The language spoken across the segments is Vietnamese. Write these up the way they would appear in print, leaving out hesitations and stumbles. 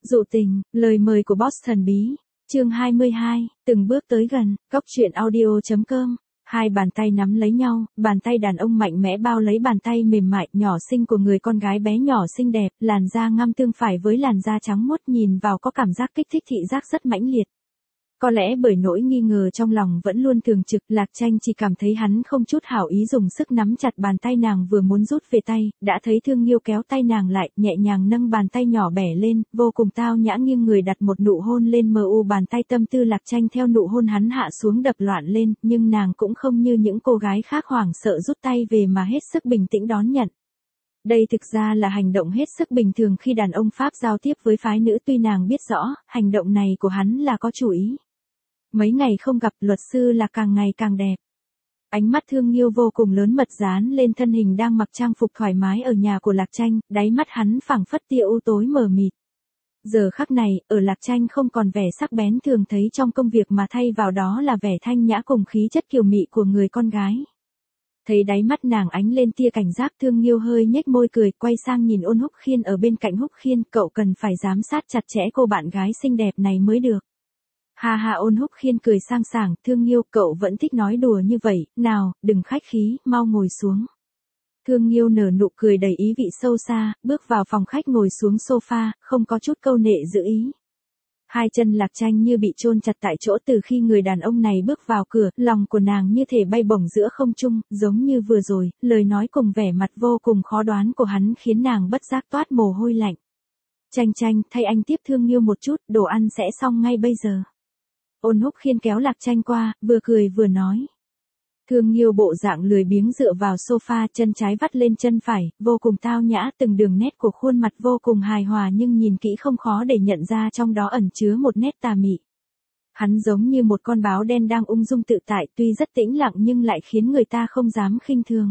Dụ tình, lời mời của boss thần bí. Chương 22, từng bước tới gần, Cóc truyện audio.com. Hai bàn tay nắm lấy nhau, bàn tay đàn ông mạnh mẽ bao lấy bàn tay mềm mại nhỏ xinh của người con gái bé nhỏ xinh đẹp, làn da ngăm tương phải với làn da trắng muốt, nhìn vào có cảm giác kích thích thị giác rất mãnh liệt. Có lẽ bởi nỗi nghi ngờ trong lòng vẫn luôn thường trực, Lạc Tranh chỉ cảm thấy hắn không chút hảo ý dùng sức nắm chặt bàn tay nàng vừa muốn rút về tay, đã thấy Thương Nghiêu kéo tay nàng lại, nhẹ nhàng nâng bàn tay nhỏ bẻ lên, vô cùng tao nhã nghiêng người đặt một nụ hôn lên mờ u bàn tay. Tâm tư Lạc Tranh theo nụ hôn hắn hạ xuống đập loạn lên, nhưng nàng cũng không như những cô gái khác hoảng sợ rút tay về mà hết sức bình tĩnh đón nhận. Đây thực ra là hành động hết sức bình thường khi đàn ông Pháp giao tiếp với phái nữ, tuy nàng biết rõ, hành động này của hắn là có chủ ý. Mấy ngày không gặp, luật sư là càng ngày càng đẹp. Ánh mắt Thương Nghiêu vô cùng lớn mật dán lên thân hình đang mặc trang phục thoải mái ở nhà của Lạc Tranh, đáy mắt hắn phảng phất tia u tối mờ mịt. Giờ khắc này, ở Lạc Tranh không còn vẻ sắc bén thường thấy trong công việc mà thay vào đó là vẻ thanh nhã cùng khí chất kiều mị của người con gái. Thấy đáy mắt nàng ánh lên tia cảnh giác, Thương Nghiêu hơi nhếch môi cười, quay sang nhìn Ôn Húc Khiên ở bên cạnh. Húc Khiên, cậu cần phải giám sát chặt chẽ cô bạn gái xinh đẹp này mới được. Ha ha, Ôn Húc Khiên cười sang sảng, Thương Nghiêu, cậu vẫn thích nói đùa như vậy, nào, đừng khách khí, mau ngồi xuống. Thương Nghiêu nở nụ cười đầy ý vị sâu xa, bước vào phòng khách ngồi xuống sofa, không có chút câu nệ giữ ý. Hai chân Lạc Tranh như bị chôn chặt tại chỗ từ khi người đàn ông này bước vào cửa, lòng của nàng như thể bay bổng giữa không trung, giống như vừa rồi, lời nói cùng vẻ mặt vô cùng khó đoán của hắn khiến nàng bất giác toát mồ hôi lạnh. Tranh, thay anh tiếp Thương Nghiêu một chút, đồ ăn sẽ xong ngay bây giờ. Ôn Húc Khiên kéo Lạc Tranh qua, vừa cười vừa nói. Thương Nghiêu bộ dạng lười biếng dựa vào sofa, chân trái vắt lên chân phải, vô cùng tao nhã, từng đường nét của khuôn mặt vô cùng hài hòa nhưng nhìn kỹ không khó để nhận ra trong đó ẩn chứa một nét tà mị. Hắn giống như một con báo đen đang ung dung tự tại, tuy rất tĩnh lặng nhưng lại khiến người ta không dám khinh thường.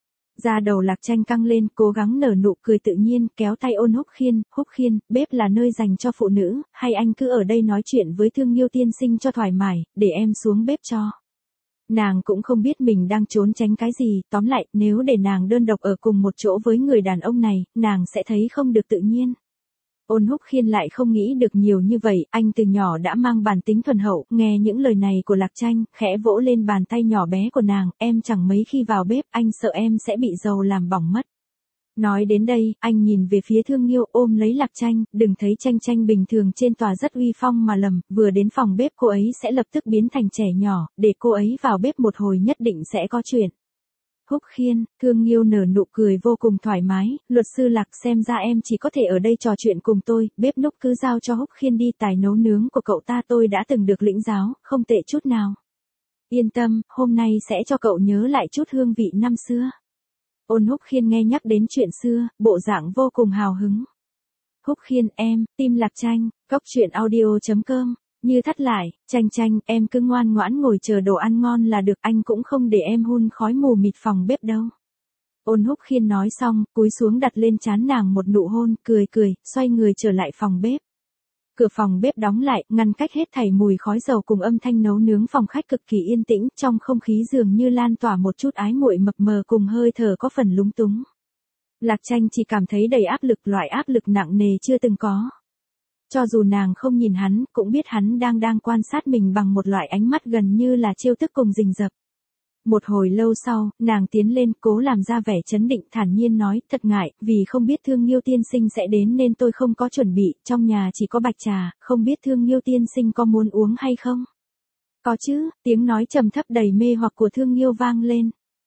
Da đầu Lạc Tranh căng lên, cố gắng nở nụ cười tự nhiên, kéo tay Ôn Húc Khiên. Húc Khiên, bếp là nơi dành cho phụ nữ, hay anh cứ ở đây nói chuyện với Thương Nghiêu tiên sinh cho thoải mái, để em xuống bếp cho. Nàng cũng không biết mình đang trốn tránh cái gì, tóm lại, nếu để nàng đơn độc ở cùng một chỗ với người đàn ông này, nàng sẽ thấy không được tự nhiên. Ôn Húc Khiên lại không nghĩ được nhiều như vậy, anh từ nhỏ đã mang bản tính thuần hậu, nghe những lời này của Lạc Tranh, khẽ vỗ lên bàn tay nhỏ bé của nàng, em chẳng mấy khi vào bếp, anh sợ em sẽ bị dầu làm bỏng mất. Nói đến đây, anh nhìn về phía Thương Nghiêu, ôm lấy Lạc Tranh, đừng thấy Tranh bình thường trên tòa rất uy phong mà lầm, vừa đến phòng bếp cô ấy sẽ lập tức biến thành trẻ nhỏ, để cô ấy vào bếp một hồi nhất định sẽ có chuyện. Húc Khiên, Thương Nghiêu nở nụ cười vô cùng thoải mái, luật sư Lạc, xem ra em chỉ có thể ở đây trò chuyện cùng tôi, bếp núc cứ giao cho Húc Khiên đi, tài nấu nướng của cậu ta tôi đã từng được lĩnh giáo, không tệ chút nào. Yên tâm, hôm nay sẽ cho cậu nhớ lại chút hương vị năm xưa. Ôn Húc Khiên nghe nhắc đến chuyện xưa, bộ dạng vô cùng hào hứng. Húc Khiên, em, tim Lạc Tranh, Cóc truyện audio.com. Như thắt lại, Tranh, em cứ ngoan ngoãn ngồi chờ đồ ăn ngon là được, anh cũng không để em hun khói mù mịt phòng bếp đâu. Ôn Húc Khiên nói xong, cúi xuống đặt lên trán nàng một nụ hôn, cười, xoay người trở lại phòng bếp. Cửa phòng bếp đóng lại, ngăn cách hết thảy mùi khói dầu cùng âm thanh nấu nướng, phòng khách cực kỳ yên tĩnh, trong không khí dường như lan tỏa một chút ái muội mập mờ cùng hơi thở có phần lúng túng. Lạc Tranh chỉ cảm thấy đầy áp lực, loại áp lực nặng nề chưa từng có. Cho dù nàng không nhìn hắn, cũng biết hắn đang quan sát mình bằng một loại ánh mắt gần như là trêu tức cùng rình rập. Một hồi lâu sau, nàng tiến lên, cố làm ra vẻ trấn định, thản nhiên nói, thật ngại, vì không biết Thương Nghiêu tiên sinh sẽ đến nên tôi không có chuẩn bị, trong nhà chỉ có bạch trà, không biết Thương Nghiêu tiên sinh có muốn uống hay không? Có chứ, tiếng nói trầm thấp đầy mê hoặc của Thương Nghiêu vang lên.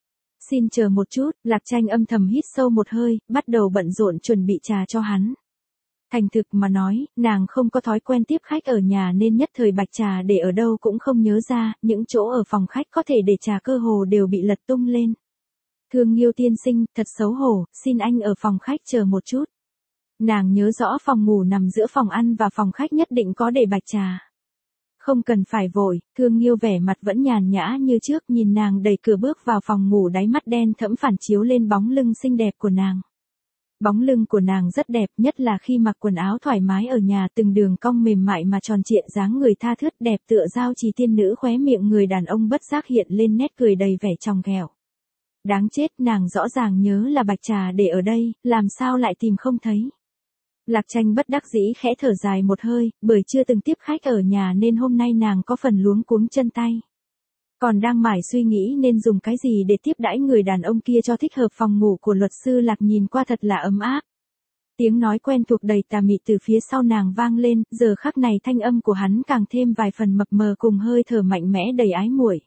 Xin chờ một chút, Lạc Tranh âm thầm hít sâu một hơi, bắt đầu bận rộn chuẩn bị trà cho hắn. Thành thực mà nói, nàng không có thói quen tiếp khách ở nhà nên nhất thời bạch trà để ở đâu cũng không nhớ ra, những chỗ ở phòng khách có thể để trà cơ hồ đều bị lật tung lên. Thương Nghiêu tiên sinh, thật xấu hổ, xin anh ở phòng khách chờ một chút. Nàng nhớ rõ phòng ngủ nằm giữa phòng ăn và phòng khách nhất định có để bạch trà. Không cần phải vội, Thương Nghiêu vẻ mặt vẫn nhàn nhã như trước, nhìn nàng đẩy cửa bước vào phòng ngủ, đáy mắt đen thẫm phản chiếu lên bóng lưng xinh đẹp của nàng. Bóng lưng của nàng rất đẹp, nhất là khi mặc quần áo thoải mái ở nhà, từng đường cong mềm mại mà tròn trịa, dáng người tha thướt đẹp tựa giao trì tiên nữ, khóe miệng người đàn ông bất giác hiện lên nét cười đầy vẻ tròng ghẹo. Đáng chết, nàng rõ ràng nhớ là bạch trà để ở đây, làm sao lại tìm không thấy. Lạc Tranh bất đắc dĩ khẽ thở dài một hơi, bởi chưa từng tiếp khách ở nhà nên hôm nay nàng có phần luống cuống chân tay. Còn đang mải suy nghĩ nên dùng cái gì để tiếp đãi người đàn ông kia cho thích hợp. Phòng ngủ của luật sư Lạc nhìn qua thật là ấm áp. Tiếng nói quen thuộc đầy tà mị từ phía sau nàng vang lên, giờ khắc này thanh âm của hắn càng thêm vài phần mập mờ cùng hơi thở mạnh mẽ đầy ái muội.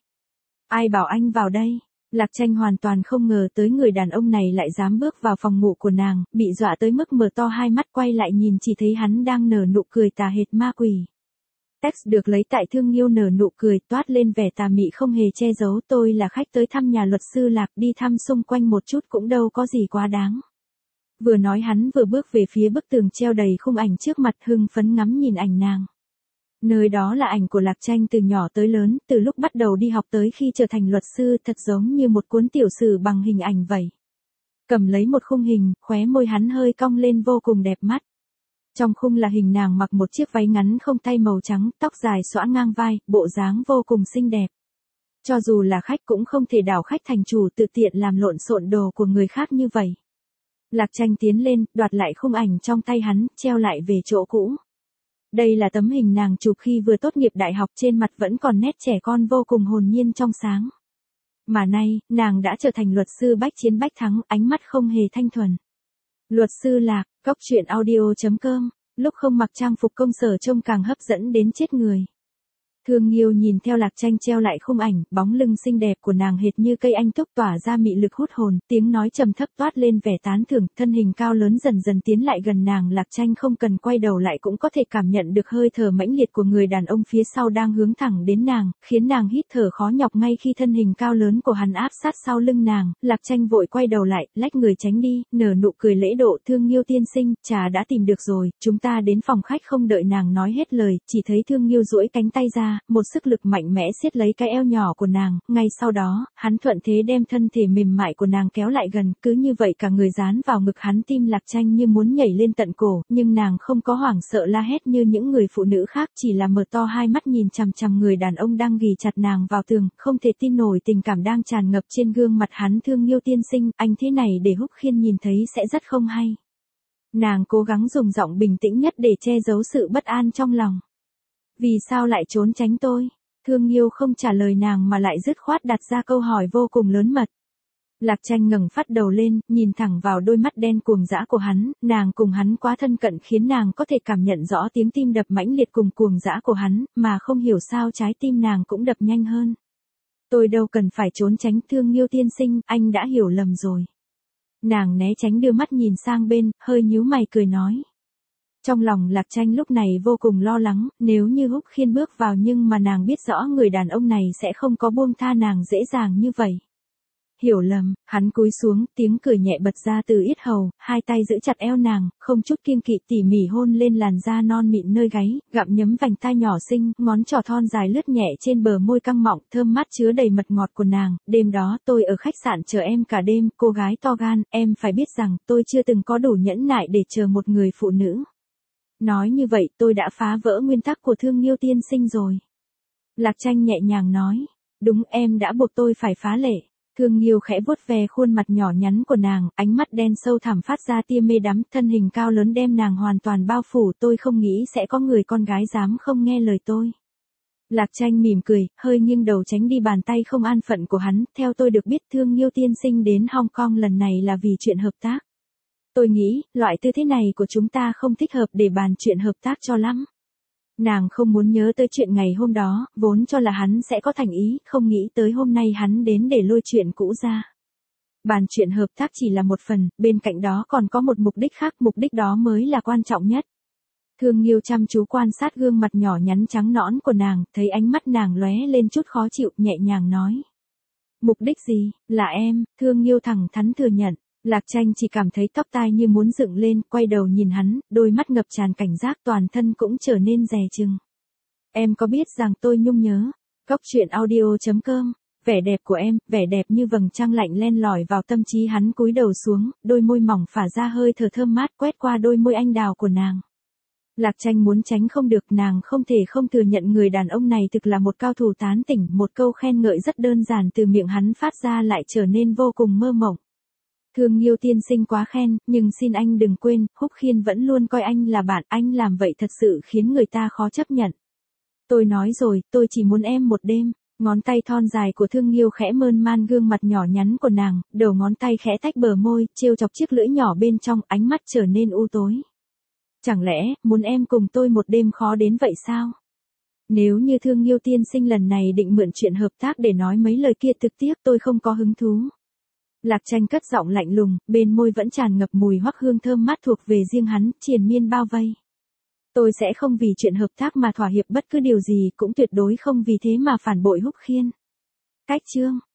Ai bảo anh vào đây? Lạc Tranh hoàn toàn không ngờ tới người đàn ông này lại dám bước vào phòng ngủ của nàng, bị dọa tới mức mở to hai mắt quay lại nhìn chỉ thấy hắn đang nở nụ cười tà hệt ma quỷ. Text được lấy tại Thương Nghiêu nở nụ cười toát lên vẻ tà mị không hề che giấu. Tôi là khách tới thăm nhà luật sư Lạc, đi thăm xung quanh một chút cũng đâu có gì quá đáng. Vừa nói hắn vừa bước về phía bức tường treo đầy khung ảnh trước mặt, hưng phấn ngắm nhìn ảnh nàng. Nơi đó là ảnh của Lạc Tranh từ nhỏ tới lớn, từ lúc bắt đầu đi học tới khi trở thành luật sư, thật giống như một cuốn tiểu sử bằng hình ảnh vậy. Cầm lấy một khung hình, khóe môi hắn hơi cong lên vô cùng đẹp mắt. Trong khung là hình nàng mặc một chiếc váy ngắn không tay màu trắng, tóc dài xõa ngang vai, bộ dáng vô cùng xinh đẹp. Cho dù là khách cũng không thể đảo khách thành chủ tự tiện làm lộn xộn đồ của người khác như vậy. Lạc Tranh tiến lên, đoạt lại khung ảnh trong tay hắn, treo lại về chỗ cũ. Đây là tấm hình nàng chụp khi vừa tốt nghiệp đại học, trên mặt vẫn còn nét trẻ con vô cùng hồn nhiên trong sáng. Mà nay, nàng đã trở thành luật sư bách chiến bách thắng, ánh mắt không hề thanh thuần. Luật sư Lạc, Cóc Truyện Audio.com, lúc không mặc trang phục công sở trông càng hấp dẫn đến chết người. Thương Nghiêu nhìn theo Lạc Tranh treo lại khung ảnh, bóng lưng xinh đẹp của nàng hệt như cây anh túc tỏa ra mị lực hút hồn, tiếng nói trầm thấp toát lên vẻ tán thưởng, thân hình cao lớn dần dần tiến lại gần nàng. Lạc Tranh không cần quay đầu lại cũng có thể cảm nhận được hơi thở mãnh liệt của người đàn ông phía sau đang hướng thẳng đến nàng, khiến nàng hít thở khó nhọc ngay khi thân hình cao lớn của hắn áp sát sau lưng nàng. Lạc Tranh vội quay đầu lại, lách người tránh đi, nở nụ cười lễ độ. Thương Nghiêu tiên sinh, trà đã tìm được rồi, chúng ta đến phòng khách. Không đợi nàng nói hết lời, chỉ thấy Thương Nghiêu duỗi cánh tay ra, một sức lực mạnh mẽ siết lấy cái eo nhỏ của nàng, ngay sau đó, hắn thuận thế đem thân thể mềm mại của nàng kéo lại gần, cứ như vậy cả người dán vào ngực hắn. Tim Lạc Tranh như muốn nhảy lên tận cổ, nhưng nàng không có hoảng sợ la hét như những người phụ nữ khác, chỉ là mở to hai mắt nhìn chằm chằm người đàn ông đang ghì chặt nàng vào tường, không thể tin nổi tình cảm đang tràn ngập trên gương mặt hắn. Thương Nghiêu tiên sinh, anh thế này để Húc Khiên nhìn thấy sẽ rất không hay. Nàng cố gắng dùng giọng bình tĩnh nhất để che giấu sự bất an trong lòng. Vì sao lại trốn tránh tôi? Thương Nghiêu không trả lời nàng mà lại dứt khoát đặt ra câu hỏi vô cùng lớn mật. Lạc Tranh ngẩng phát đầu lên, nhìn thẳng vào đôi mắt đen cuồng dã của hắn, nàng cùng hắn quá thân cận khiến nàng có thể cảm nhận rõ tiếng tim đập mãnh liệt cùng cuồng dã của hắn, mà không hiểu sao trái tim nàng cũng đập nhanh hơn. Tôi đâu cần phải trốn tránh. Thương Nghiêu tiên sinh, anh đã hiểu lầm rồi. Nàng né tránh đưa mắt nhìn sang bên, hơi nhíu mày cười nói. Trong lòng Lạc Tranh lúc này vô cùng lo lắng, nếu như Húc Khiên bước vào nhưng mà nàng biết rõ người đàn ông này sẽ không có buông tha nàng dễ dàng như vậy. Hiểu lầm, hắn cúi xuống, tiếng cười nhẹ bật ra từ yết hầu, hai tay giữ chặt eo nàng, không chút kiêng kỵ tỉ mỉ hôn lên làn da non mịn nơi gáy, gặm nhấm vành tai nhỏ xinh, ngón trỏ thon dài lướt nhẹ trên bờ môi căng mọng, thơm mát chứa đầy mật ngọt của nàng. Đêm đó tôi ở khách sạn chờ em cả đêm, cô gái to gan, em phải biết rằng tôi chưa từng có đủ nhẫn nại để chờ một người phụ nữ. Nói như vậy tôi đã phá vỡ nguyên tắc của Thương Nghiêu tiên sinh rồi. Lạc Tranh nhẹ nhàng nói, đúng, em đã buộc tôi phải phá lệ. Thương Nghiêu khẽ vuốt ve khuôn mặt nhỏ nhắn của nàng, ánh mắt đen sâu thẳm phát ra tia mê đắm, thân hình cao lớn đem nàng hoàn toàn bao phủ. Tôi không nghĩ sẽ có người con gái dám không nghe lời tôi. Lạc Tranh mỉm cười, hơi nghiêng đầu tránh đi bàn tay không an phận của hắn. Theo tôi được biết Thương Nghiêu tiên sinh đến Hong Kong lần này là vì chuyện hợp tác. Tôi nghĩ, loại tư thế này của chúng ta không thích hợp để bàn chuyện hợp tác cho lắm. Nàng không muốn nhớ tới chuyện ngày hôm đó, vốn cho là hắn sẽ có thành ý, không nghĩ tới hôm nay hắn đến để lôi chuyện cũ ra. Bàn chuyện hợp tác chỉ là một phần, bên cạnh đó còn có một mục đích khác, mục đích đó mới là quan trọng nhất. Thương Nghiêu chăm chú quan sát gương mặt nhỏ nhắn trắng nõn của nàng, thấy ánh mắt nàng lóe lên chút khó chịu, nhẹ nhàng nói. Mục đích gì? Là em. Thương Nghiêu thẳng thắn thừa nhận. Lạc Tranh chỉ cảm thấy tóc tai như muốn dựng lên, quay đầu nhìn hắn, đôi mắt ngập tràn cảnh giác, toàn thân cũng trở nên dè chừng. Em có biết rằng tôi nhung nhớ? Cóc Truyện Audio.com, vẻ đẹp của em, vẻ đẹp như vầng trăng lạnh len lỏi vào tâm trí hắn. Cúi đầu xuống, đôi môi mỏng phả ra hơi thở thơm mát quét qua đôi môi anh đào của nàng. Lạc Tranh muốn tránh không được, nàng không thể không thừa nhận người đàn ông này thực là một cao thủ tán tỉnh, một câu khen ngợi rất đơn giản từ miệng hắn phát ra lại trở nên vô cùng mơ mộng. Thương Nghiêu tiên sinh quá khen, nhưng xin anh đừng quên, Húc Khiên vẫn luôn coi anh là bạn, anh làm vậy thật sự khiến người ta khó chấp nhận. Tôi nói rồi, tôi chỉ muốn em một đêm. Ngón tay thon dài của Thương Nghiêu khẽ mơn man gương mặt nhỏ nhắn của nàng, đầu ngón tay khẽ tách bờ môi, trêu chọc chiếc lưỡi nhỏ bên trong, ánh mắt trở nên u tối. Chẳng lẽ, muốn em cùng tôi một đêm khó đến vậy sao? Nếu như Thương Nghiêu tiên sinh lần này định mượn chuyện hợp tác để nói mấy lời kia thực tiếc, tôi không có hứng thú. Lạc Tranh cất giọng lạnh lùng, bên môi vẫn tràn ngập mùi hoắc hương thơm mát thuộc về riêng hắn, triền miên bao vây. Tôi sẽ không vì chuyện hợp tác mà thỏa hiệp bất cứ điều gì, cũng tuyệt đối không vì thế mà phản bội Húc Khiên. Cách chương